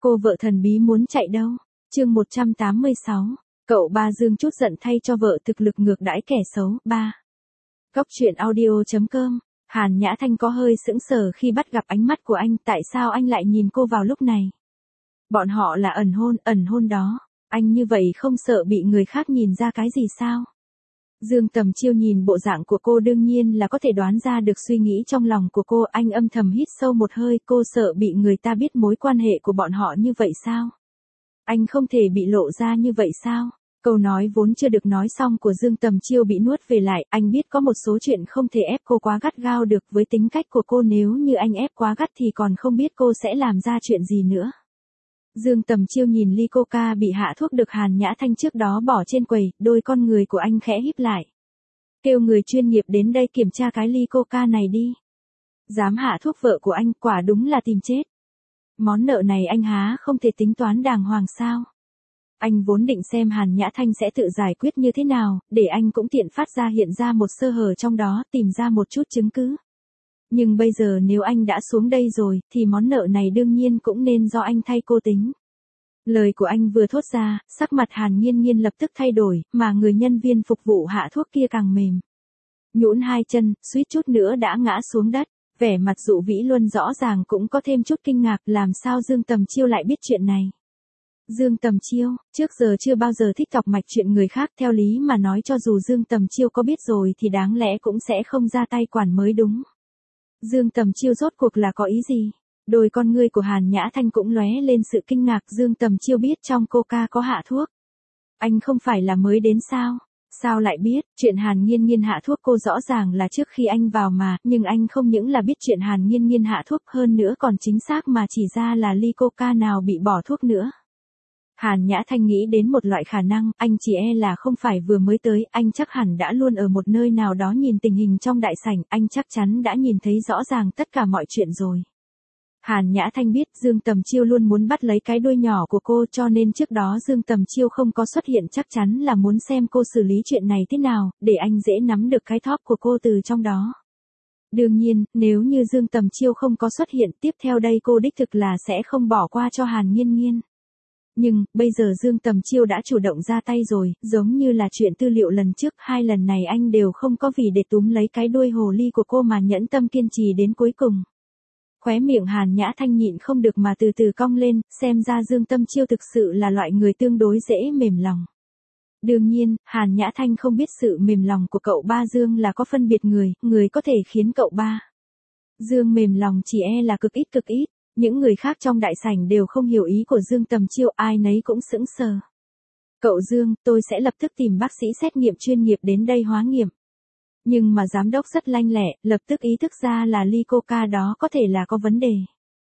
Cô vợ thần bí muốn chạy đâu? Chương 186. Cậu ba Dương chút giận thay cho vợ thực lực ngược đãi kẻ xấu. 3. Góc truyện audio.com. Hàn Nhã Thanh có hơi sững sờ khi bắt gặp ánh mắt của anh, tại sao anh lại nhìn cô vào lúc này? Bọn họ là ẩn hôn đó. Anh như vậy không sợ bị người khác nhìn ra cái gì sao? Dương Tầm Chiêu nhìn bộ dạng của cô đương nhiên là có thể đoán ra được suy nghĩ trong lòng của cô. Anh âm thầm hít sâu một hơi, cô sợ bị người ta biết mối quan hệ của bọn họ như vậy sao? Anh không thể bị lộ ra như vậy sao? Câu nói vốn chưa được nói xong của Dương Tầm Chiêu bị nuốt về lại. Anh biết có một số chuyện không thể ép cô quá gắt gao được, với tính cách của cô nếu như anh ép quá gắt thì còn không biết cô sẽ làm ra chuyện gì nữa. Dương Tầm Chiêu nhìn ly coca bị hạ thuốc được Hàn Nhã Thanh trước đó bỏ trên quầy, đôi con người của anh khẽ híp lại. Kêu người chuyên nghiệp đến đây kiểm tra cái ly coca này đi. Dám hạ thuốc vợ của anh, quả đúng là tìm chết. Món nợ này anh há không thể tính toán đàng hoàng sao? Anh vốn định xem Hàn Nhã Thanh sẽ tự giải quyết như thế nào, để anh cũng tiện phát ra hiện ra một sơ hở trong đó, tìm ra một chút chứng cứ. Nhưng bây giờ nếu anh đã xuống đây rồi, thì món nợ này đương nhiên cũng nên do anh thay cô tính. Lời của anh vừa thốt ra, sắc mặt Hàn Nhiên Nhiên lập tức thay đổi, mà người nhân viên phục vụ hạ thuốc kia càng mềm. Nhũn hai chân, suýt chút nữa đã ngã xuống đất. Vẻ mặt Dụ Vĩ Luân rõ ràng cũng có thêm chút kinh ngạc, làm sao Dương Tầm Chiêu lại biết chuyện này. Dương Tầm Chiêu, trước giờ chưa bao giờ thích cọc mạch chuyện người khác, theo lý mà nói cho dù Dương Tầm Chiêu có biết rồi thì đáng lẽ cũng sẽ không ra tay quản mới đúng. Dương Tầm Chiêu rốt cuộc là có ý gì? Đôi con ngươi của Hàn Nhã Thanh cũng lóe lên sự kinh ngạc. Dương Tầm Chiêu biết trong coca có hạ thuốc. Anh không phải là mới đến sao? Sao lại biết? Chuyện Hàn Nhiên Nhiên hạ thuốc cô rõ ràng là trước khi anh vào mà, nhưng anh không những là biết chuyện Hàn Nhiên Nhiên hạ thuốc, hơn nữa còn chính xác mà chỉ ra là ly coca nào bị bỏ thuốc nữa. Hàn Nhã Thanh nghĩ đến một loại khả năng, anh chỉ là không phải vừa mới tới, anh chắc hẳn đã luôn ở một nơi nào đó nhìn tình hình trong đại sảnh, anh chắc chắn đã nhìn thấy rõ ràng tất cả mọi chuyện rồi. Hàn Nhã Thanh biết Dương Tầm Chiêu luôn muốn bắt lấy cái đuôi nhỏ của cô, cho nên trước đó Dương Tầm Chiêu không có xuất hiện chắc chắn là muốn xem cô xử lý chuyện này thế nào, để anh dễ nắm được cái thóp của cô từ trong đó. Đương nhiên, nếu như Dương Tầm Chiêu không có xuất hiện, tiếp theo đây cô đích thực là sẽ không bỏ qua cho Hàn Nhiên Nhiên. Nhưng, bây giờ Dương Tầm Chiêu đã chủ động ra tay rồi, giống như là chuyện tư liệu lần trước, hai lần này anh đều không có vì để túm lấy cái đuôi hồ ly của cô mà nhẫn tâm kiên trì đến cuối cùng. Khóe miệng Hàn Nhã Thanh nhịn không được mà từ từ cong lên, xem ra Dương Tầm Chiêu thực sự là loại người tương đối dễ mềm lòng. Đương nhiên, Hàn Nhã Thanh không biết sự mềm lòng của cậu ba Dương là có phân biệt người có thể khiến cậu ba Dương mềm lòng chỉ là cực ít. Những người khác trong đại sảnh đều không hiểu ý của Dương Tầm Chiêu, ai nấy cũng sững sờ. Cậu Dương, tôi sẽ lập tức tìm bác sĩ xét nghiệm chuyên nghiệp đến đây hóa nghiệm. Nhưng mà giám đốc rất lanh lẹ, lập tức ý thức ra là ly coca đó có thể là có vấn đề.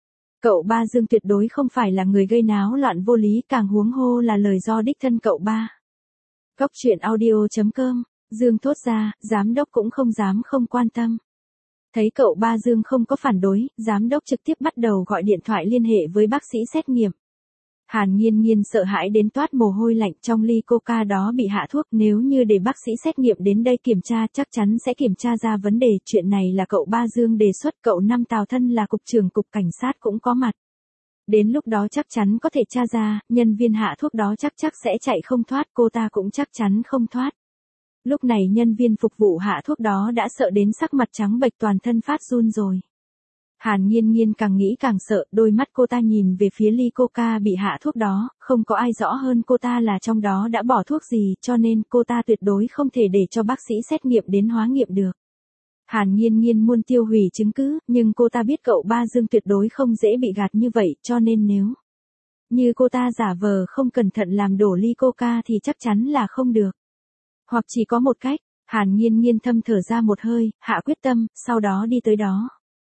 Cậu ba Dương tuyệt đối không phải là người gây náo loạn vô lý, càng huống hồ là lời do đích thân cậu ba. Góc truyện audio.com, Dương thốt ra, giám đốc cũng không dám không quan tâm. Thấy cậu ba Dương không có phản đối, giám đốc trực tiếp bắt đầu gọi điện thoại liên hệ với bác sĩ xét nghiệm. Hàn Nhiên Nhiên sợ hãi đến toát mồ hôi lạnh, trong ly coca đó bị hạ thuốc, nếu như để bác sĩ xét nghiệm đến đây kiểm tra chắc chắn sẽ kiểm tra ra vấn đề, chuyện này là cậu ba Dương đề xuất, cậu Năm Tào Thân là cục trưởng cục cảnh sát cũng có mặt. Đến lúc đó chắc chắn có thể tra ra, nhân viên hạ thuốc đó chắc sẽ chạy không thoát, cô ta cũng chắc chắn không thoát. Lúc này nhân viên phục vụ hạ thuốc đó đã sợ đến sắc mặt trắng bệch, toàn thân phát run rồi. Hàn Nhiên Nhiên càng nghĩ càng sợ, đôi mắt cô ta nhìn về phía ly coca bị hạ thuốc đó, không có ai rõ hơn cô ta là trong đó đã bỏ thuốc gì, cho nên cô ta tuyệt đối không thể để cho bác sĩ xét nghiệm đến hóa nghiệm được. Hàn Nhiên Nhiên muốn tiêu hủy chứng cứ, nhưng cô ta biết cậu ba Dương tuyệt đối không dễ bị gạt như vậy, cho nên nếu như cô ta giả vờ không cẩn thận làm đổ ly coca thì chắc chắn là không được. Hoặc chỉ có một cách, Hàn Nhiên Nhiên thâm thở ra một hơi, hạ quyết tâm, sau đó đi tới đó.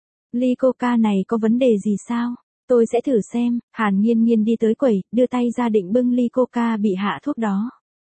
Ly coca này có vấn đề gì sao? Tôi sẽ thử xem. Hàn Nhiên Nhiên đi tới quầy, đưa tay ra định bưng ly coca bị hạ thuốc đó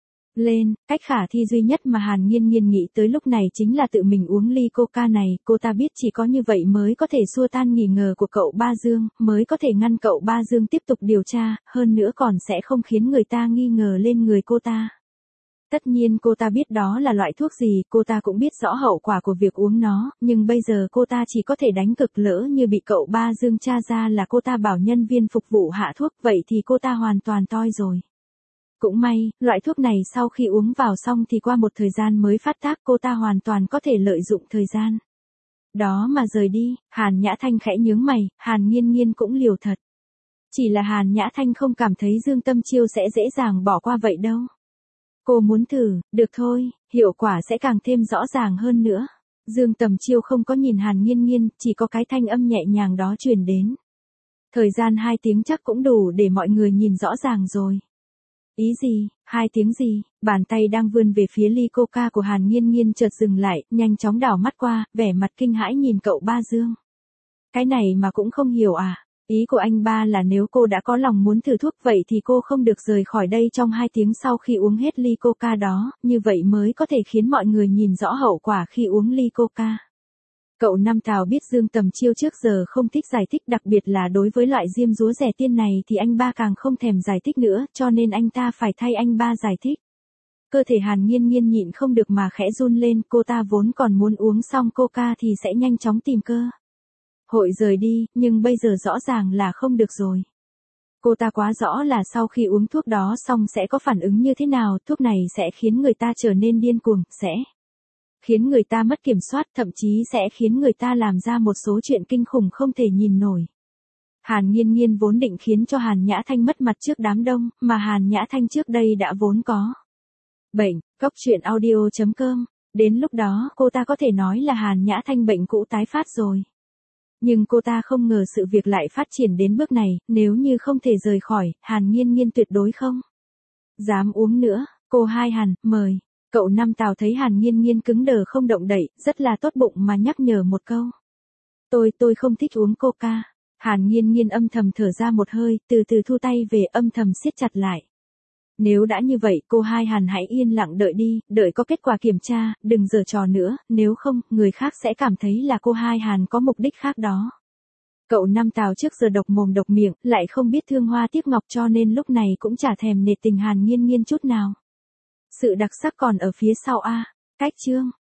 lên. Cách khả thi duy nhất mà Hàn Nhiên Nhiên nghĩ tới lúc này chính là tự mình uống ly coca này, cô ta biết chỉ có như vậy mới có thể xua tan nghi ngờ của cậu ba Dương, mới có thể ngăn cậu ba Dương tiếp tục điều tra, hơn nữa còn sẽ không khiến người ta nghi ngờ lên người cô ta. Tất nhiên cô ta biết đó là loại thuốc gì, cô ta cũng biết rõ hậu quả của việc uống nó, nhưng bây giờ cô ta chỉ có thể đánh cực, lỡ như bị cậu ba Dương tra ra là cô ta bảo nhân viên phục vụ hạ thuốc, vậy thì cô ta hoàn toàn toi rồi. Cũng may, loại thuốc này sau khi uống vào xong thì qua một thời gian mới phát tác, cô ta hoàn toàn có thể lợi dụng thời gian đó mà rời đi. Hàn Nhã Thanh khẽ nhướng mày, Hàn Nghiên Nghiên cũng liều thật. Chỉ là Hàn Nhã Thanh không cảm thấy Dương Tâm Chiêu sẽ dễ dàng bỏ qua vậy đâu. Cô muốn thử, được thôi, hiệu quả sẽ càng thêm rõ ràng hơn nữa. Dương Tầm Chiêu không có nhìn Hàn Nghiên Nghiên, chỉ có cái thanh âm nhẹ nhàng đó truyền đến. Thời gian 2 tiếng chắc cũng đủ để mọi người nhìn rõ ràng rồi. Ý gì, 2 tiếng gì? Bàn tay đang vươn về phía ly coca của Hàn Nghiên Nghiên chợt dừng lại, nhanh chóng đảo mắt qua, vẻ mặt kinh hãi nhìn cậu ba Dương. Cái này mà cũng không hiểu à? Ý của anh ba là nếu cô đã có lòng muốn thử thuốc vậy thì cô không được rời khỏi đây trong 2 tiếng sau khi uống hết ly coca đó, như vậy mới có thể khiến mọi người nhìn rõ hậu quả khi uống ly coca. Cậu Năm Tào biết Dương Tầm Chiêu trước giờ không thích giải thích, đặc biệt là đối với loại diêm dúa rẻ tiên này thì anh ba càng không thèm giải thích nữa, cho nên anh ta phải thay anh ba giải thích. Cơ thể Hàn Nghiên Nghiên nhịn không được mà khẽ run lên, cô ta vốn còn muốn uống xong coca thì sẽ nhanh chóng tìm cơ hội rời đi, nhưng bây giờ rõ ràng là không được rồi. Cô ta quá rõ là sau khi uống thuốc đó xong sẽ có phản ứng như thế nào, thuốc này sẽ khiến người ta trở nên điên cuồng, sẽ khiến người ta mất kiểm soát, thậm chí sẽ khiến người ta làm ra một số chuyện kinh khủng không thể nhìn nổi. Hàn Nghiên Nghiên vốn định khiến cho Hàn Nhã Thanh mất mặt trước đám đông, mà Hàn Nhã Thanh trước đây đã vốn có bệnh. Cốc truyện audio.com. Đến lúc đó cô ta có thể nói là Hàn Nhã Thanh bệnh cũ tái phát rồi. Nhưng cô ta không ngờ sự việc lại phát triển đến bước này, nếu như không thể rời khỏi, Hàn Nghiên Nghiên tuyệt đối không dám uống nữa. Cô Hai Hàn, mời. Cậu Năm Tào thấy Hàn Nghiên Nghiên cứng đờ không động đậy, rất là tốt bụng mà nhắc nhở một câu. Tôi không thích uống coca. Hàn Nghiên Nghiên âm thầm thở ra một hơi, từ từ thu tay về, âm thầm siết chặt lại. Nếu đã như vậy, cô Hai Hàn hãy yên lặng đợi đi, đợi có kết quả kiểm tra, đừng giở trò nữa, nếu không, người khác sẽ cảm thấy là cô Hai Hàn có mục đích khác đó. Cậu Năm Tào trước giờ độc mồm độc miệng, lại không biết thương hoa tiếc ngọc cho nên lúc này cũng chả thèm nể tình Hàn Nghiên Nghiên chút nào. Sự đặc sắc còn ở phía sau a. Cách chương